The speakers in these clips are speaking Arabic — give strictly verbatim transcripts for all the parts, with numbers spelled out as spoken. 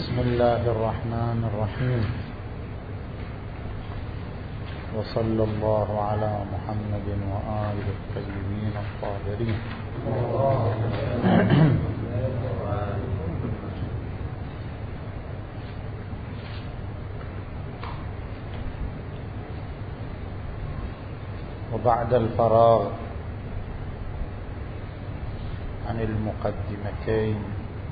بسم الله الرحمن الرحيم. وصلى الله على محمد وآله الطيبين الطاهرين. وبعد الفراغ عن المقدمتين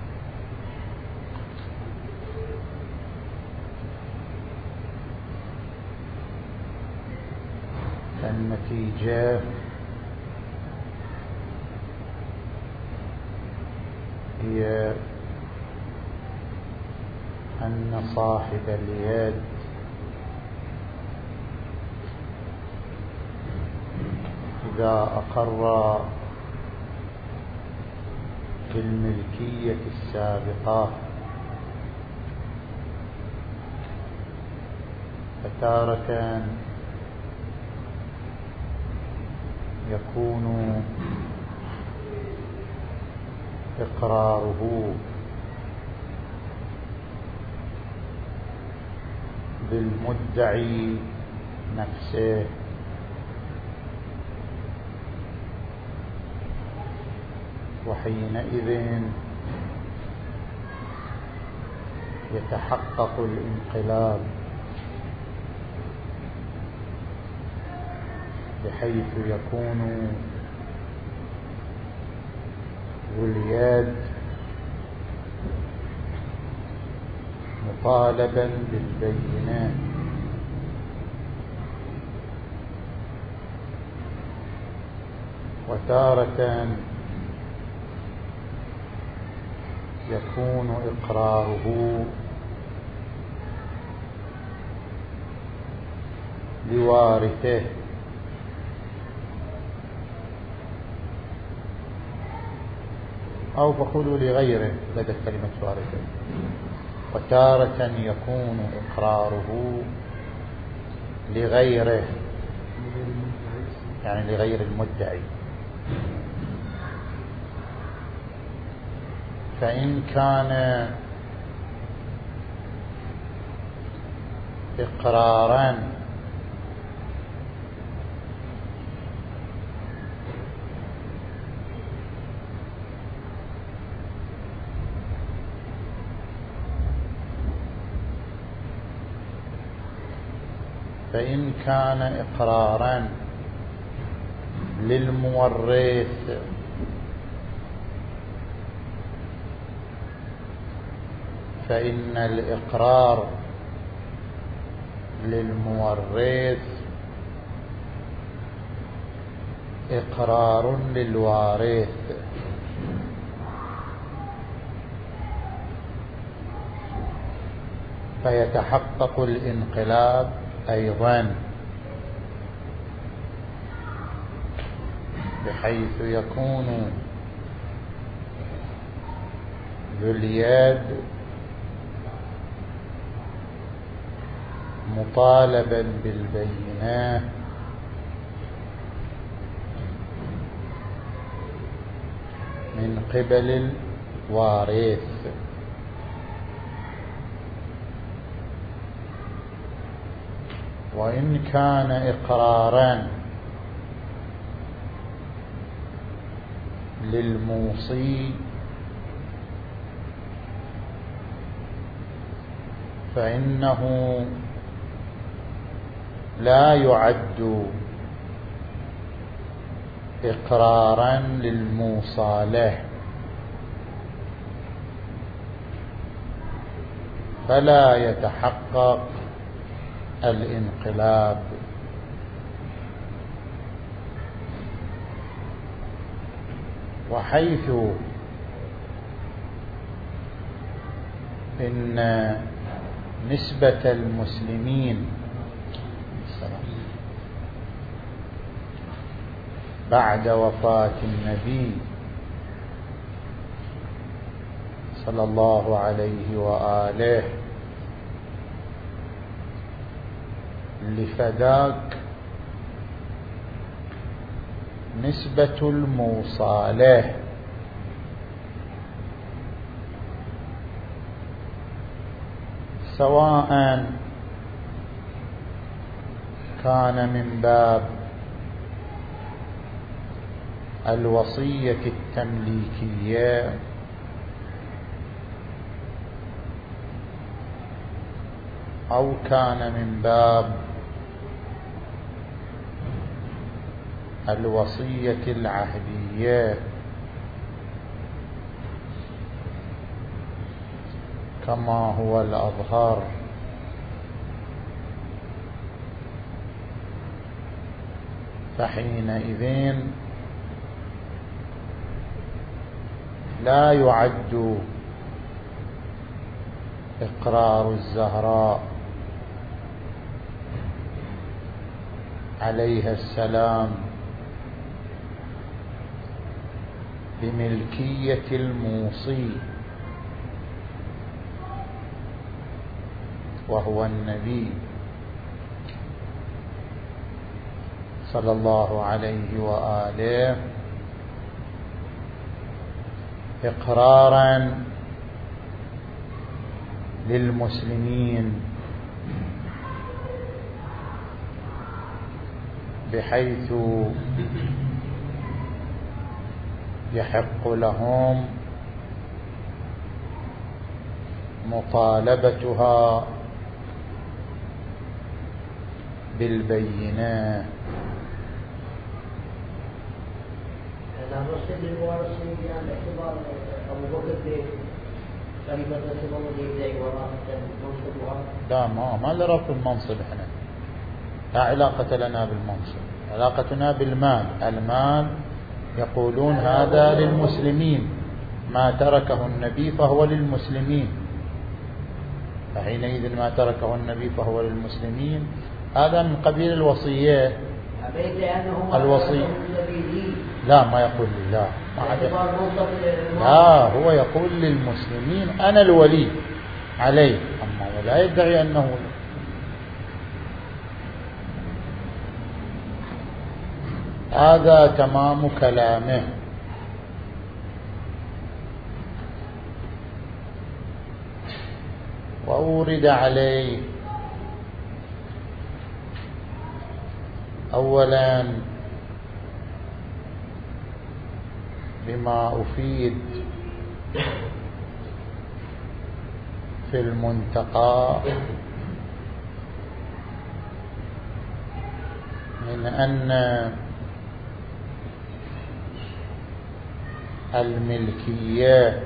النتيجة هي أن صاحب اليد إذا أقر بالملكية السابقة فتارة يكون إقراره بالمدعي نفسه وحينئذ يتحقق الانقلاب بحيث يكون ذو اليد مطالبا بالبينة وتارة يكون إقراره لوارثه أو فقولوا لغيره لدى كلمة وارثه، وتارة يكون إقراره لغيره يعني لغير المدعي. فإن كان إقرارا فإن كان إقرارا للمورث فإن الإقرار للمورث إقرار للوارث، فيتحقق الانقلاب أيضا بحيث يكون ذو اليد مطالبا بالبينة من قبل الوارث، وإن كان إقرارا للموصي فإنه لا يعد إقرارا للموصى له، فلا يتحقق الانقلاب. وحيث إن نسبة المسلمين بعد وفاة النبي صلى الله عليه وآله لفداك نسبة الموصى له سواء كان من باب الوصية التمليكية أو كان من باب الوصية العهدية، كما هو الأظهر، فحينئذ لا يعد إقرار الزهراء عليها السلام بملكية الموصي وهو النبي صلى الله عليه وآله إقرارا للمسلمين، بحيث يحق لهم مطالبتها بالبينة. لا، ما ما نرى في المنصب احنا، لا علاقة لنا بالمنصب، علاقتنا بالمال. المال يقولون هذا للمسلمين، ما تركه النبي فهو للمسلمين، فحينئذ ما تركه النبي فهو للمسلمين. هذا من قبيل الوصية. الوصي لا، ما يقول لا، ما لا، هو يقول للمسلمين أنا الولي عليه، أما ولا يدعي أنه. هذا تمام كلامه. وأورد عليه أولا بما أفيد في المنتقى من أن الملكية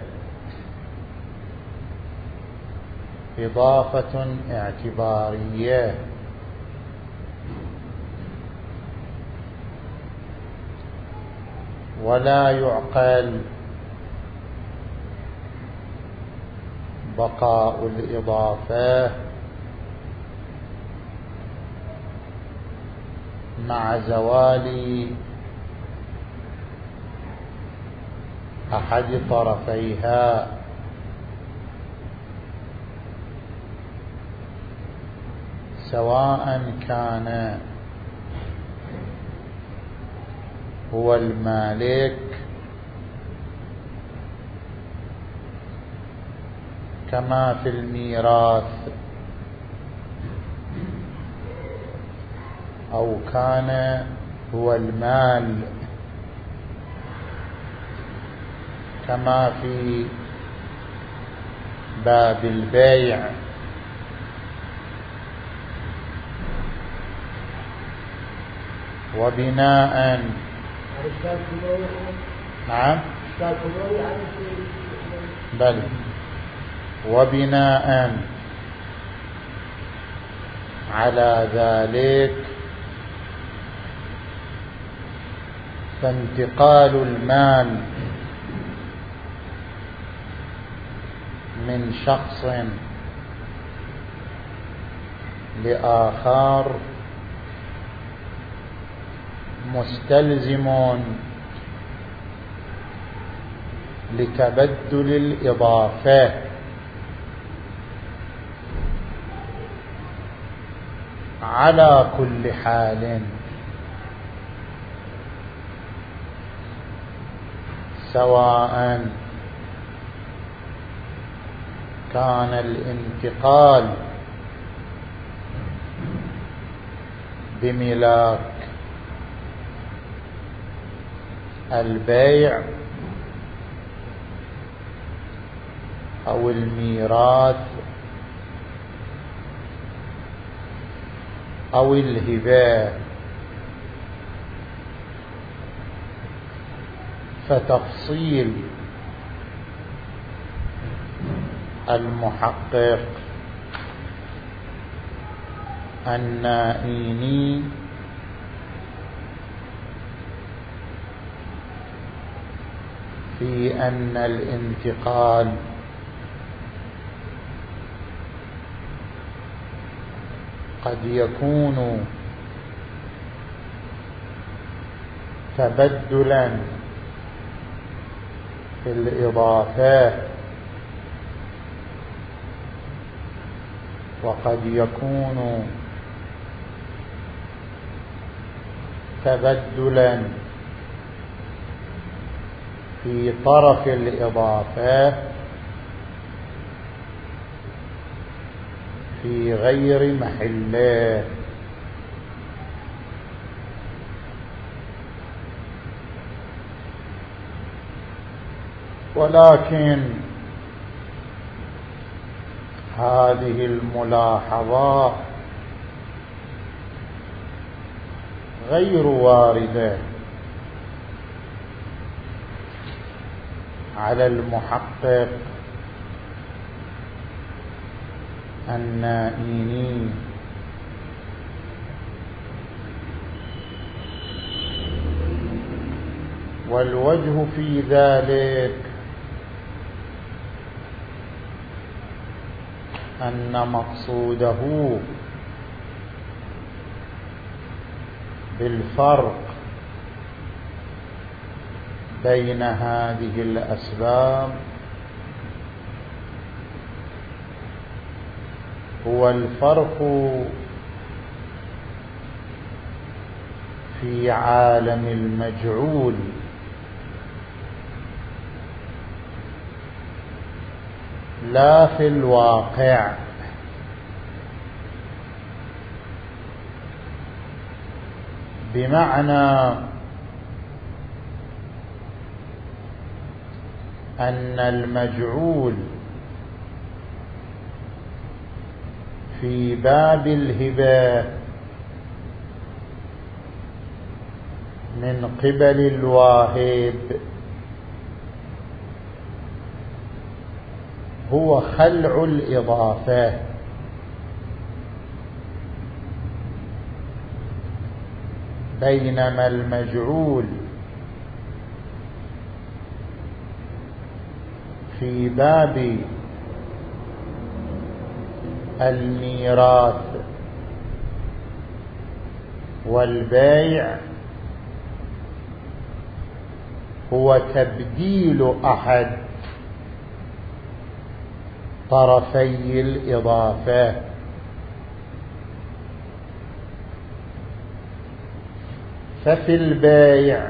إضافة اعتبارية، ولا يعقل بقاء الإضافة مع زوال أحد طرفيها، سواء كان هو المالك كما في الميراث، أو كان هو المال كما في باب البيع، وبناء نعم بل وبناء على ذلك فانتقال المال من شخص لآخر مستلزم لتبدل الإضافة، على كل حال سواء كان الانتقال بملاك البيع أو الميراث أو الهبة، فتفصيل المحقق النائيني في أن الانتقال قد يكون تبدلا في الإضافات وقد يكون تبدلا في طرف الإضافات في غير محله. ولكن هذه الملاحظات غير واردة على المحقق النائيني، والوجه في ذلك أن مقصوده بالفرق بين هذه الأسباب هو الفرق في عالم المجعول لا في الواقع. بمعنى أن المجعول في باب الهبة من قبل الواهب هو خلع الإضافة، بينما المجعول في باب الميراث والبيع هو تبديل أحد طرفي الإضافة، ففي البيع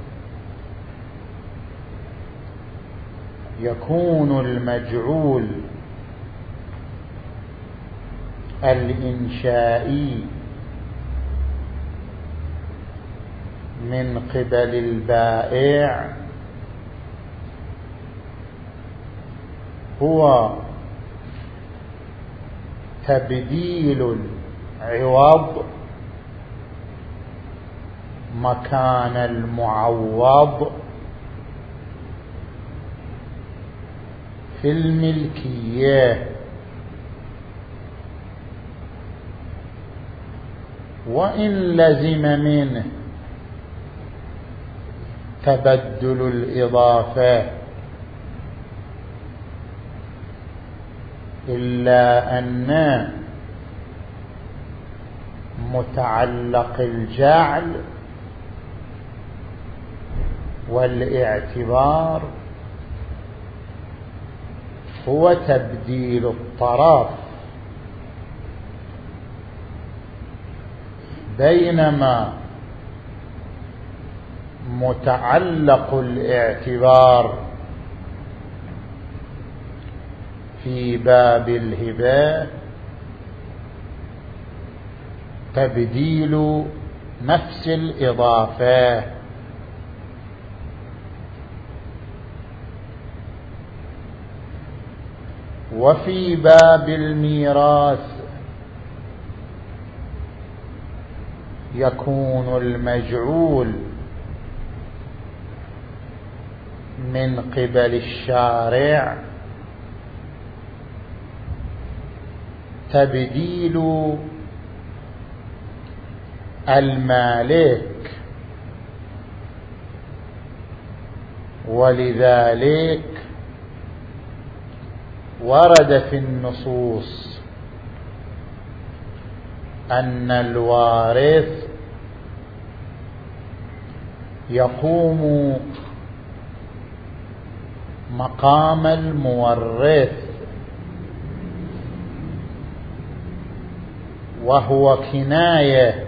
يكون المجعول الإنشائي من قبل البائع هو تبديل العوض مكان المعوض في الملكية، وإن لزم منه تبدل الإضافة إلا أن متعلق الجعل والاعتبار هو تبديل الطرف، بينما متعلق الاعتبار في باب الهبة تبديل نفس الإضافة، وفي باب الميراث يكون المجعول من قبل الشارع تبديل المالك، ولذلك ورد في النصوص أن الوارث يقوم مقام المورث، وهو كناية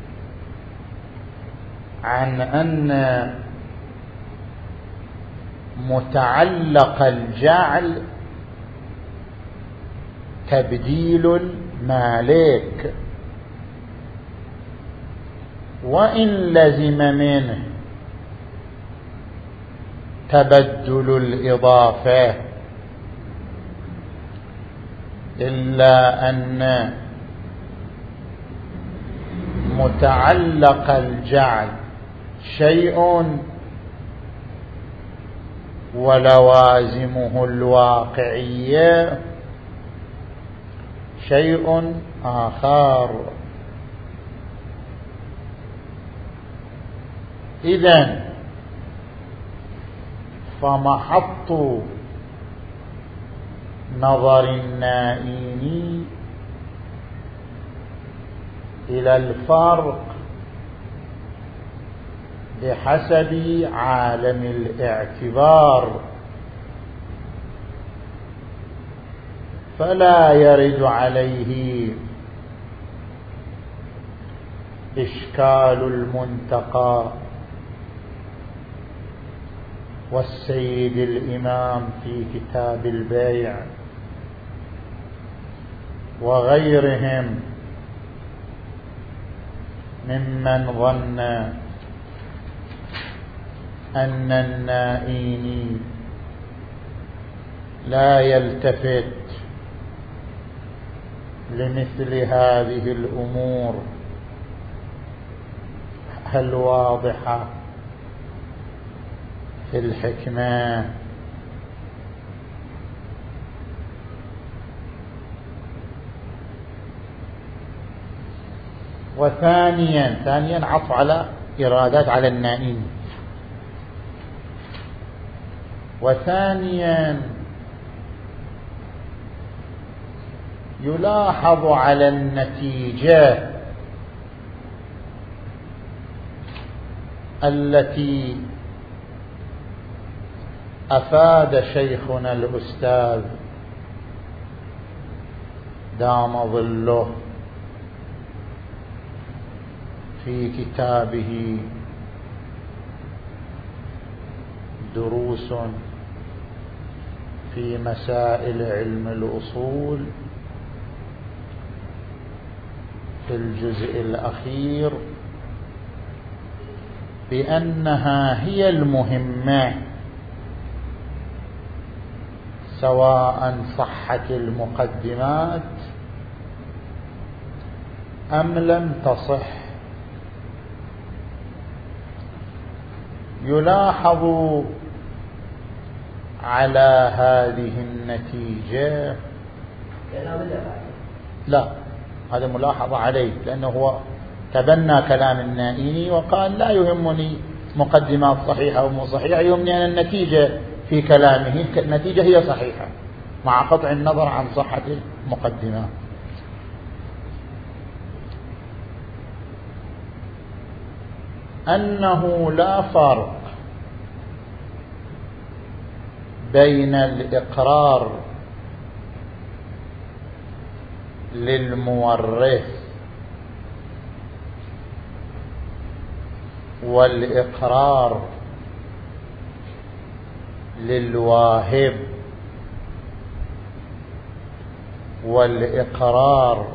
عن أن متعلق الجعل تبديل المالك، وإن لزم منه تبدل الإضافة، إلا أن متعلق الجعل شيء ولوازمه الواقعية شيء آخر. إذن فمحط نظر النائين إلى الفرق بحسب عالم الاعتبار، فلا يرد عليه إشكال المنتقى والسيد الإمام في كتاب البيع وغيرهم ممن ظن أن النائين لا يلتفت لمثل هذه الأمور الواضحة في الحكمة. وثانيا ثانيا عطف على إرادات على النائين. وثانيا يلاحظ على النتيجة التي أفاد شيخنا الأستاذ دام ظله في كتابه دروس في مسائل علم الأصول في الجزء الأخير بأنها هي المهمة سواء صحت المقدمات أم لم تصح. يلاحظ على هذه النتيجة لا هذا ملاحظة عليه، لأنه هو تبنى كلام النائيني وقال لا يهمني مقدمات صحيحة أو مو صحيحة، يهمني أن النتيجة في كلامه النتيجة هي صحيحة مع قطع النظر عن صحة المقدمات. أنه لا فرق بين الإقرار للمورث والإقرار للواهب، والإقرار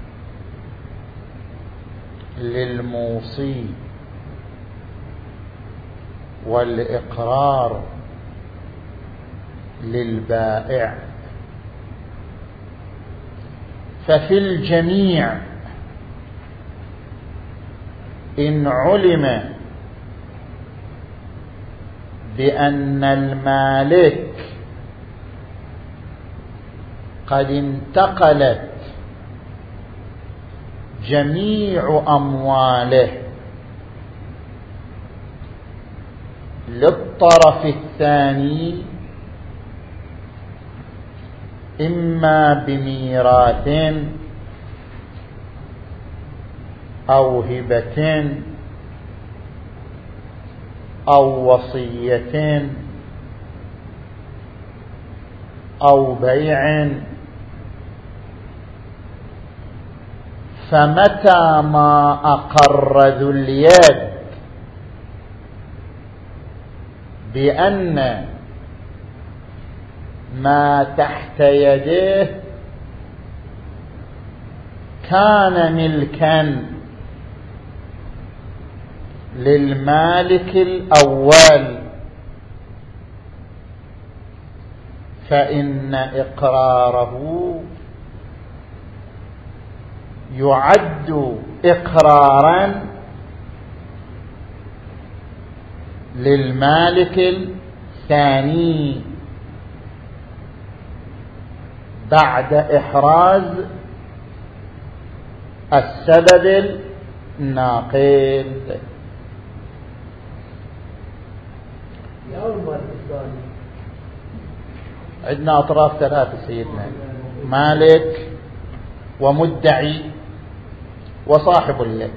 للموصي والإقرار للبائع. ففي الجميع إن علم بأن المالك قد انتقلت جميع أمواله للطرف الثاني إما بميراث أو هبة أو وصية أو بيع، فمتى ما أقر ذو اليد بأن ما تحت يده كان ملكا للمالك الأول، فإن إقراره يعد إقرارا للمالك الثاني بعد إحراز السبب الناقل. عندنا أطراف ثلاثة سيدنا: مالك ومدعي وصاحب اليد.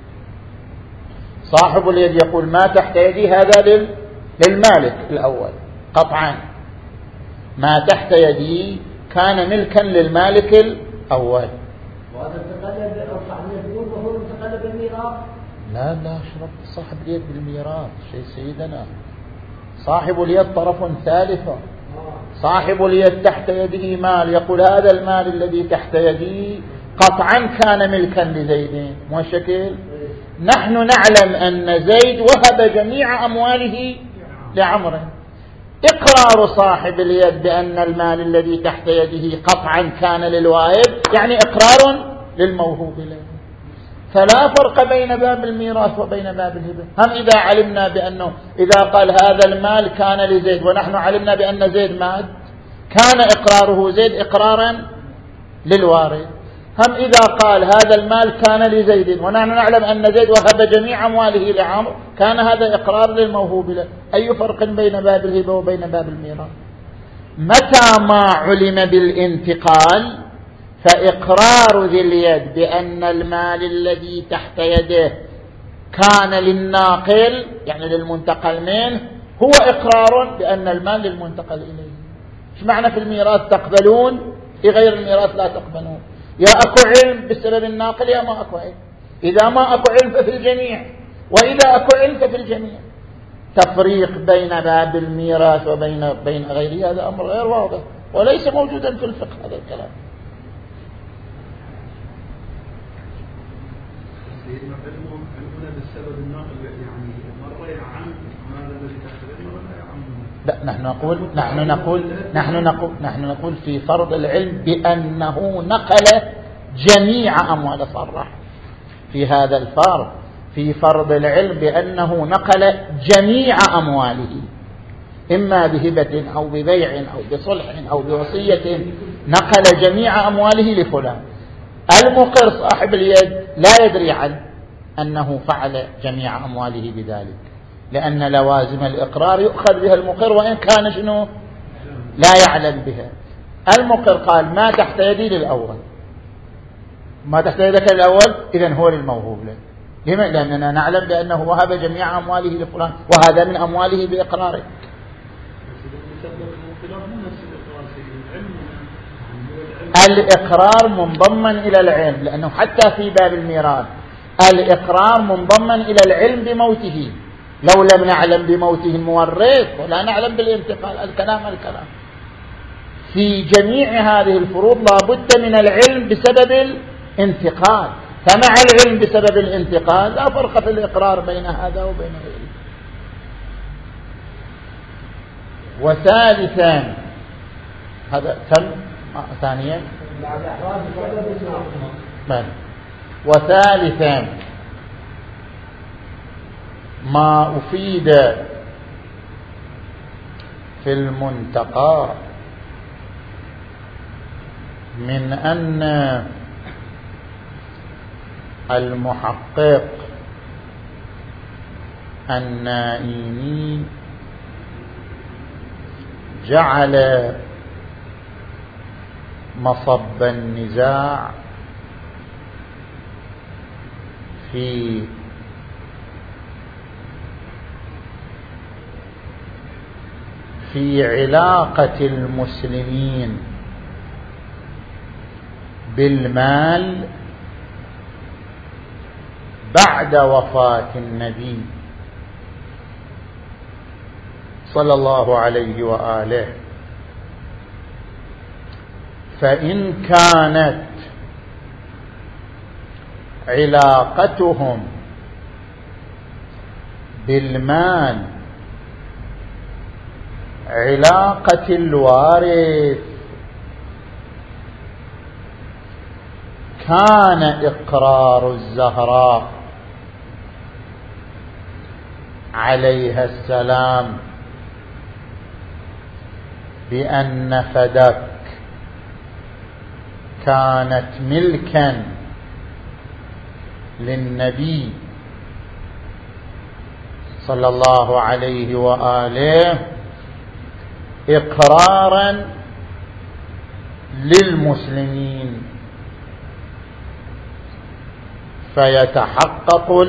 صاحب اليد يقول ما تحت يدي هذا للمالك الأول قطعا، ما تحت يدي كان ملكا للمالك الأول. وهذا انتقل صاحب اليد يقول وهو انتقل بالميراث. لا لا شرط صاحب اليد بالميراث شيء سيدنا. صاحب اليد طرف ثالث، صاحب اليد تحت يده مال، يقول هذا المال الذي تحت يدي قطعا كان ملكا لزيد. مو شكل نحن نعلم أن زيد وهب جميع أمواله لعمر. إقرار صاحب اليد بأن المال الذي تحت يده قطعا كان للواهب يعني إقرار للموهوب له. فلا فرق بين باب الميراث وبين باب الهبة. هم إذا علمنا بأنه إذا قال هذا المال كان لزيد ونحن علمنا بأن زيد مات كان إقراره زيد إقرارا للوارث. هم إذا قال هذا المال كان لزيد ونحن نعلم أن زيد وهب جميع أمواله لعمرو كان هذا إقرار للموهوب له. أي فرق بين باب الهبة وبين باب الميراث؟ متى ما علم بالانتقال فإقرار ذي اليد بأن المال الذي تحت يده كان للناقل يعني للمنتقل منه هو إقرار بأن المال للمنتقل إليه. إيش معنى في الميراث تقبلون في غير الميراث لا تقبلون؟ يا أكو علم بالسبب الناقل يا ما أكو علم. إذا ما أكو علم ففي الجميع، وإذا أكو علم ففي الجميع. تفريق بين باب الميراث وبين بين غيره هذا أمر غير واضح وليس موجودا في الفقه هذا الكلام. سيدنا علمهم علمنا بالسبب الناقل يعني مرة يعم هذا الذي تحت مرة لا يعم. لا نحن نقول نحن نقول نحن نقول نحن نقول في فرض العلم بأنه نقل جميع أموال صرح في هذا الفرض في فرض العلم بأنه نقل جميع أمواله إما بهبة أو ببيع أو بصلح أو بوصية نقل جميع أمواله لفلان. المقر صاحب اليد لا يدري عنه أنه فعل جميع أمواله بذلك، لأن لوازم الإقرار يؤخذ بها المقر وإن كان شنو لا يعلم بها. المقر قال ما تحت يدي للأول، ما تحت يدك الأول إذن هو للموهوب له. لما؟ لأننا نعلم بأنه وهب جميع أمواله لفلان وهذا من أمواله بإقراره. الإقرار منضمن إلى العلم، لأنه حتى في باب الميراث الإقرار منضمن إلى العلم بموته. لو لم نعلم بموته المورث ولا نعلم بالانتقال الكلام الكلام. في جميع هذه الفروض لا بد من العلم بسبب الانتقال، فمع العلم بسبب الانتقال لا فرق في الإقرار بين هذا وبين غيره. وثالثا هذا تم ثانيا بل. وثالثا ما أفيد في المنتقى من أن المحقق النائيني جعل مصب النزاع في في علاقة المسلمين بالمال بعد وفاة النبي صلى الله عليه وآله، فإن كانت علاقتهم بالمال علاقة الوارث كان إقرار الزهراء عليها السلام بأن فدك كانت ملكا للنبي صلى الله عليه وآله إقرارا للمسلمين، فيتحقق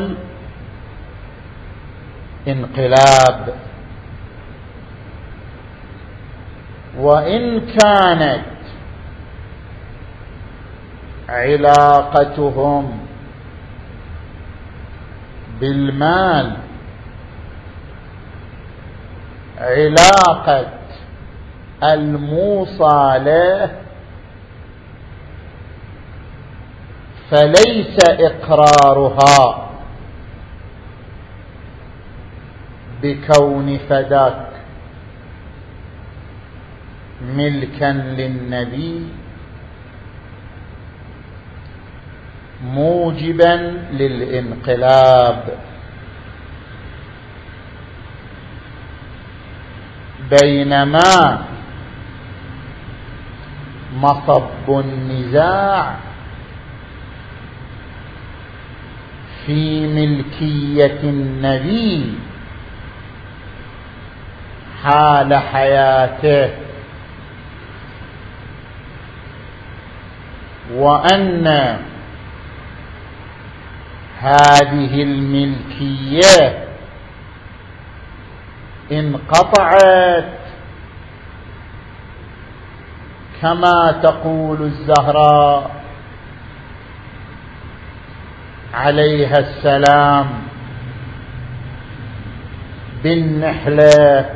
الانقلاب. وإن كانت علاقتهم بالمال علاقة الموصى له فليس إقرارها بكون فداك ملكا للنبي موجبا للانقلاب، بينما مصب النزاع في ملكية النبي حال حياته، وأن هذه الملكية انقطعت كما تقول الزهراء عليها السلام بالنحلة،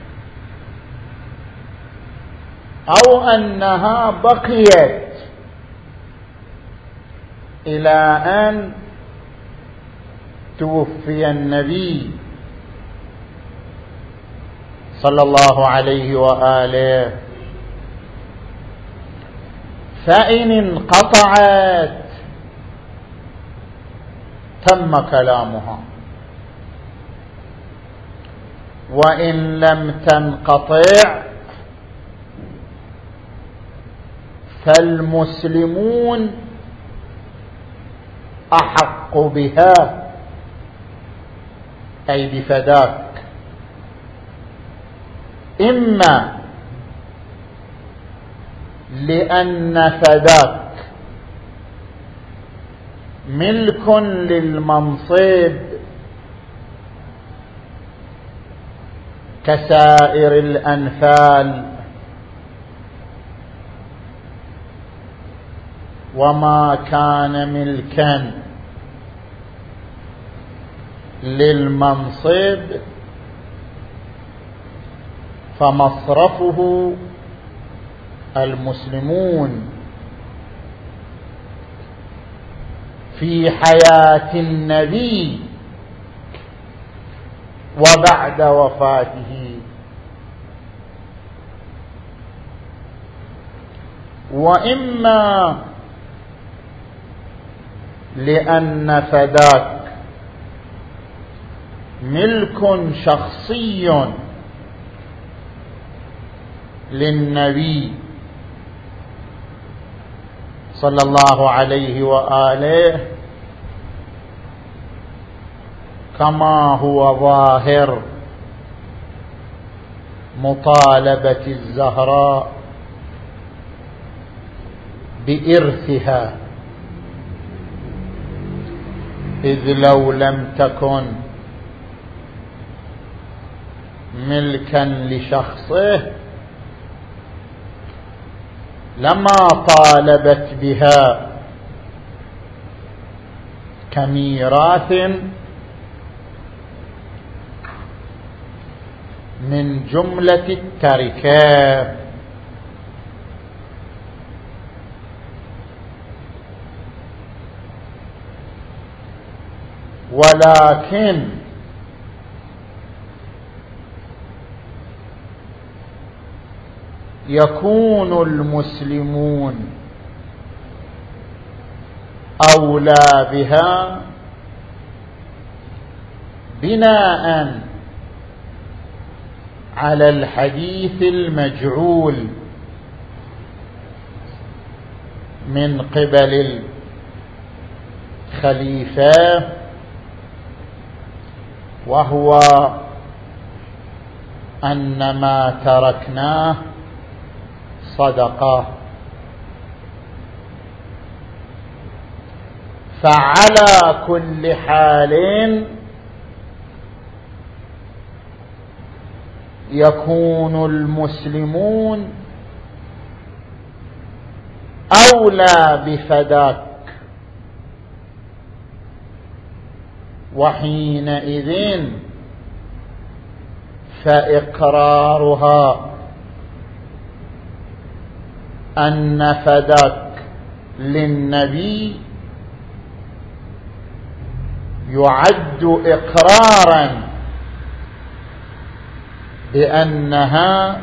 أو أنها بقيت إلى أن توفي النبي صلى الله عليه وآله. فإن انقطعت تم كلامها، وإن لم تنقطع فالمسلمون أحق بها، أي بفداك، إما لأن فداك ملك للمنصب كسائر الأنفال، وما كان ملكا للمنصب فمصرفه المسلمون في حياة النبي وبعد وفاته، وإما لأن فداك ملك شخصي للنبي صلى الله عليه وآله كما هو ظاهر مطالبة الزهراء بإرثها، إذ لو لم تكن ملكا لشخصه لما طالبت بها كميراث من جملة التركة. ولكن يكون المسلمون أولى بها بناء على الحديث المجعول من قبل الخليفة، وهو أن ما تركناه صدقة. فعلى كل حال يكون المسلمون أولى بفداك، وحينئذ فإقرارها أن فداك للنبي يعد إقرارا بأنها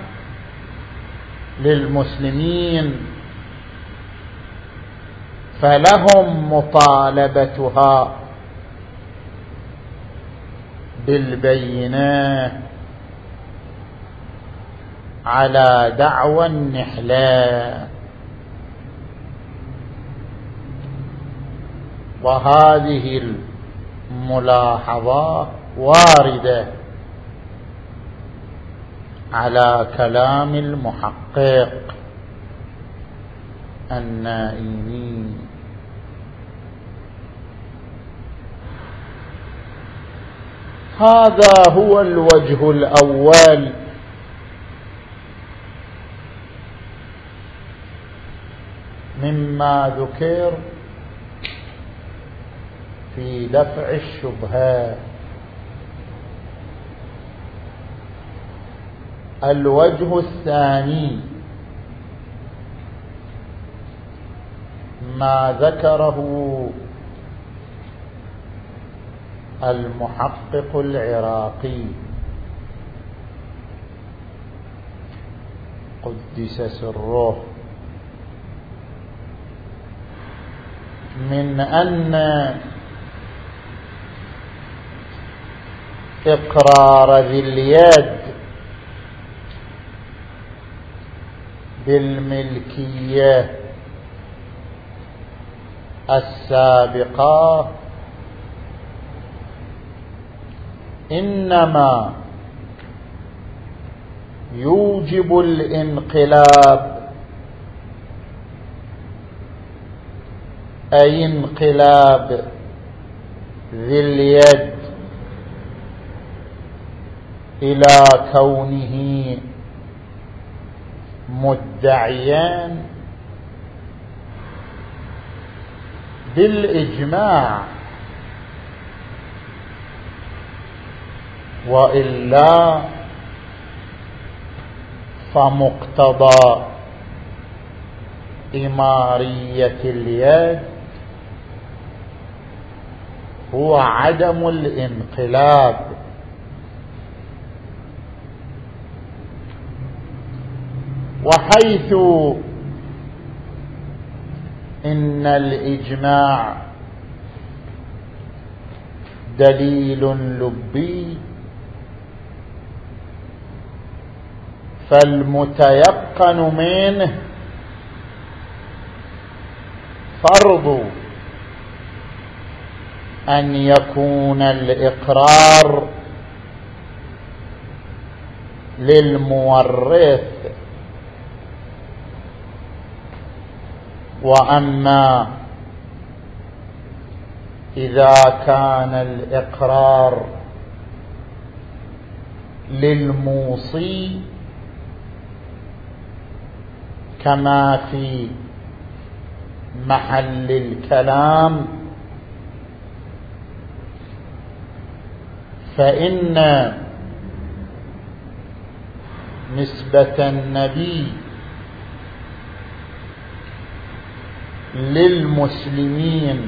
للمسلمين، فلهم مطالبتها بالبينة على دعوى النحلة. وهذه الملاحظة واردة على كلام المحقق النائمي. هذا هو الوجه الأول مما ذكر في دفع الشبهات. الوجه الثاني ما ذكره المحقق العراقي قدس سره من أن إقرار ذي اليد بالملكية السابقة إنما يوجب الانقلاب، أي انقلاب ذي اليد إلى كونه مدعيا بالإجماع، وإلا فمقتضى إمارية اليد هو عدم الانقلاب، وحيث إن الإجماع دليل لبي، فالمتيقن منه فرض أن يكون الإقرار للمورث، وأما إذا كان الإقرار للموصي كما في محل الكلام، فإن نسبة النبي للمسلمين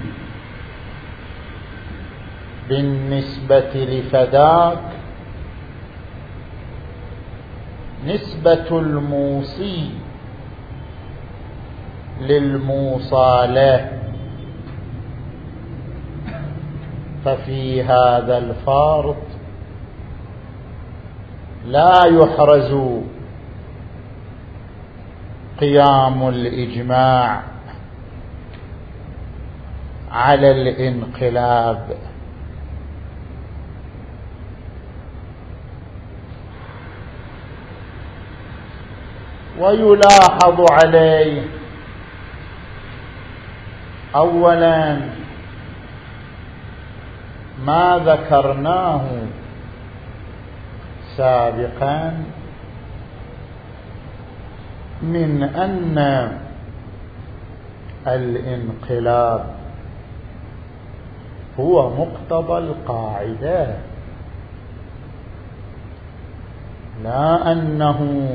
بالنسبة لفداك نسبة الموصي للموصى له، ففي هذا الفرض لا يحرز قيام الإجماع على الانقلاب. ويلاحظ عليه أولا ما ذكرناه سابقا من أن الانقلاب هو مقتضى القاعدة، لا أنه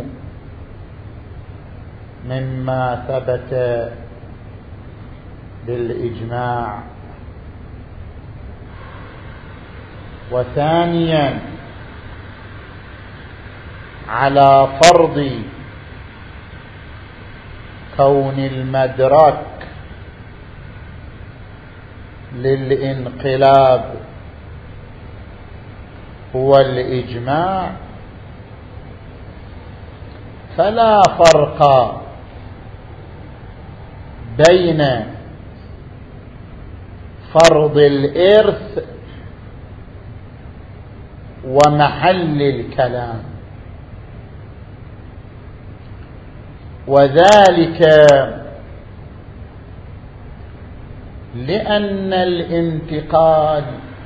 مما ثبت بالإجماع. وثانيا على فرض كون المدرك للانقلاب هو الإجماع، فلا فرق بين فرض الإرث ومحل الكلام، وذلك لأن الانتقال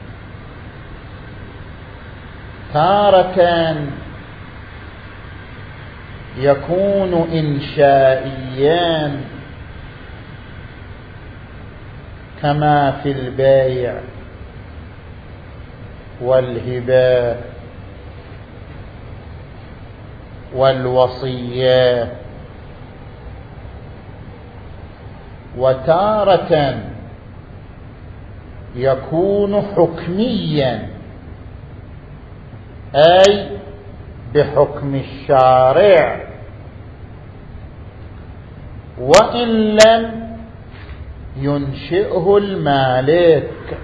تارة يكون إنشائيا كما في البيع والهبة والوصية، وتارة يكون حكميا أي بحكم الشارع، وإن لم ينشئه المالك،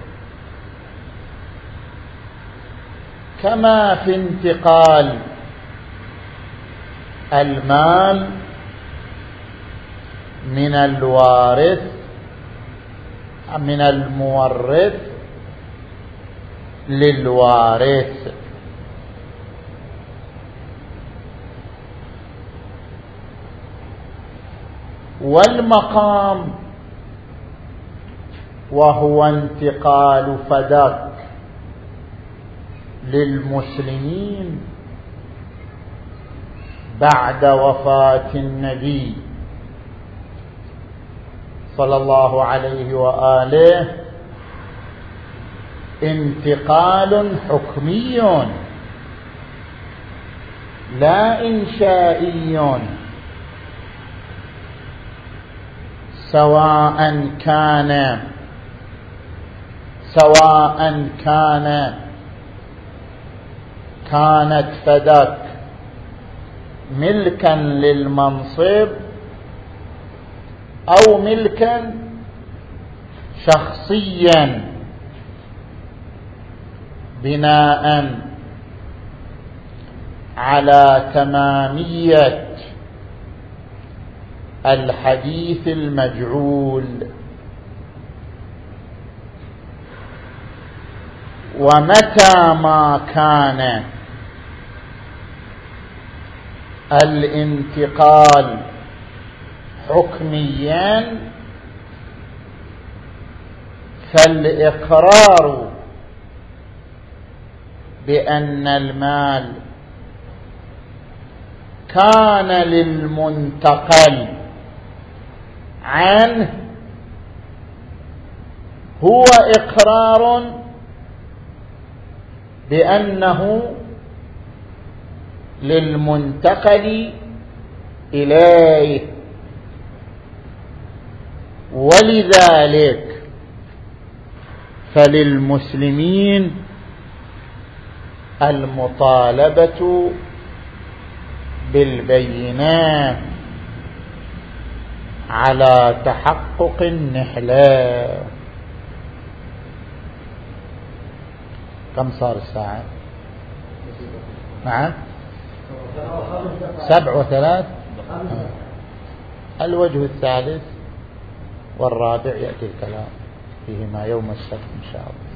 كما في انتقال المال من الوارث من المورث للوارث. والمقام وهو انتقال فدك للمسلمين بعد وفاة النبي صلى الله عليه وآله انتقال حكمي لا إنشائي، سواء كان سواء كان كانت فداك ملكا للمنصب أو ملكا شخصيا بناء على تمامية الحديث المجعول. ومتى ما كان الانتقال حكميا فالإقرار بأن المال كان للمنتقل عنه هو إقرار بأنه للمنتقل إليه. ولذلك فللمسلمين المطالبة بالبينات على تحقق النحلة. كم صار الساعة؟ نعم سبع وثلاث. الوجه الثالث والرابع يأتي الكلام فيهما يوم السبت إن شاء الله.